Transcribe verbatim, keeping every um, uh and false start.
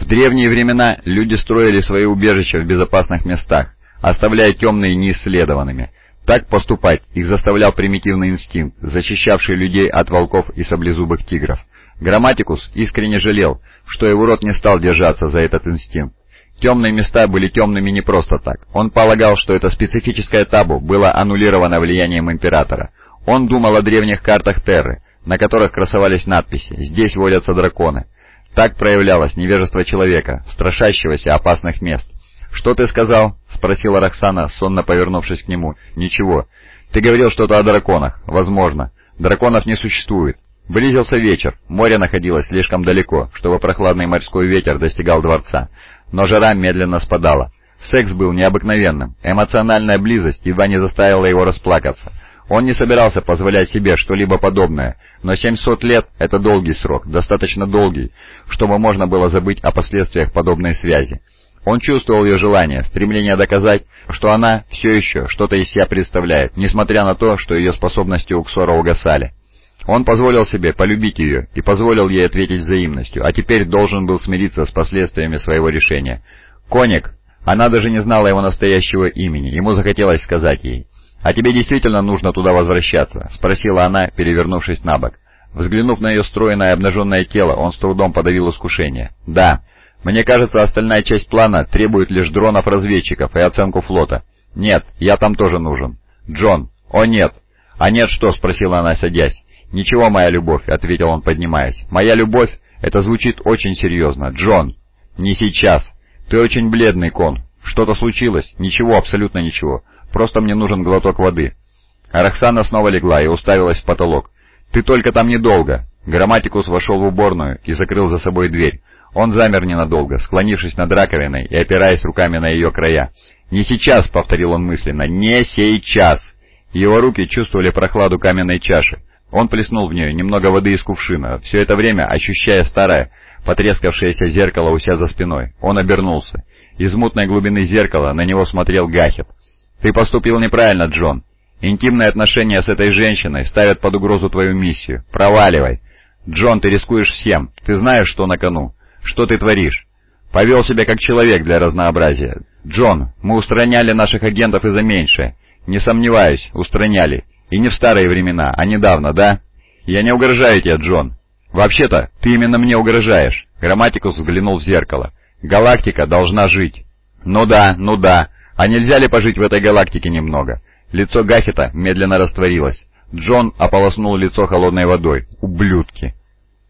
В древние времена люди строили свои убежища в безопасных местах, оставляя темные неисследованными. Так поступать их заставлял примитивный инстинкт, защищавший людей от волков и саблезубых тигров. Грамматикус искренне жалел, что его род не стал держаться за этот инстинкт. Темные места были темными не просто так. Он полагал, что это специфическое табу было аннулировано влиянием императора. Он думал о древних картах Терры, на которых красовались надписи «Здесь водятся драконы». Так проявлялось невежество человека, страшащегося опасных мест. «Что ты сказал?» — спросила Роксана, сонно повернувшись к нему. «Ничего. Ты говорил что-то о драконах. Возможно. Драконов не существует». Близился вечер. Море находилось слишком далеко, чтобы прохладный морской ветер достигал дворца. Но жара медленно спадала. Секс был необыкновенным. Эмоциональная близость едва не заставила его расплакаться. Он не собирался позволять себе что-либо подобное, но семьсот лет — это долгий срок, достаточно долгий, чтобы можно было забыть о последствиях подобной связи. Он чувствовал ее желание, стремление доказать, что она все еще что-то из себя представляет, несмотря на то, что ее способности у Ксора угасали. Он позволил себе полюбить ее и позволил ей ответить взаимностью, а теперь должен был смириться с последствиями своего решения. «Коник!» Она даже не знала его настоящего имени, ему захотелось сказать ей. «А тебе действительно нужно туда возвращаться?» — спросила она, перевернувшись на бок. Взглянув на ее стройное обнаженное тело, он с трудом подавил искушение. «Да. Мне кажется, остальная часть плана требует лишь дронов-разведчиков и оценку флота. Нет, я там тоже нужен. Джон. О, нет!» «А нет что?» — спросила она, садясь. «Ничего, моя любовь», — ответил он, поднимаясь. «Моя любовь? Это звучит очень серьезно. Джон!» «Не сейчас. Ты очень бледный, Кон. Что-то случилось?» «Ничего, абсолютно ничего. Просто мне нужен глоток воды». Роксана снова легла и уставилась в потолок. «Ты только там недолго». Грамматикус вошел в уборную и закрыл за собой дверь. Он замер ненадолго, склонившись над раковиной и опираясь руками на ее края. «Не сейчас», — повторил он мысленно, — «не сейчас». Его руки чувствовали прохладу каменной чаши. Он плеснул в нее немного воды из кувшина, все это время ощущая старое, потрескавшееся зеркало у себя за спиной. Он обернулся. Из мутной глубины зеркала на него смотрел Гахет. «Ты поступил неправильно, Джон. Интимные отношения с этой женщиной ставят под угрозу твою миссию. Проваливай. Джон, ты рискуешь всем. Ты знаешь, что на кону. Что ты творишь? Повел себя как человек для разнообразия. Джон, мы устраняли наших агентов и за меньшее. Не сомневаюсь, устраняли. И не в старые времена, а недавно, да? Я не угрожаю тебе, Джон. Вообще-то, ты именно мне угрожаешь». Грамматикус взглянул в зеркало. «Галактика должна жить». «Ну да, ну да. А нельзя ли пожить в этой галактике немного?» Лицо Гахета медленно растворилось. Джон ополоснул лицо холодной водой. «Ублюдки!»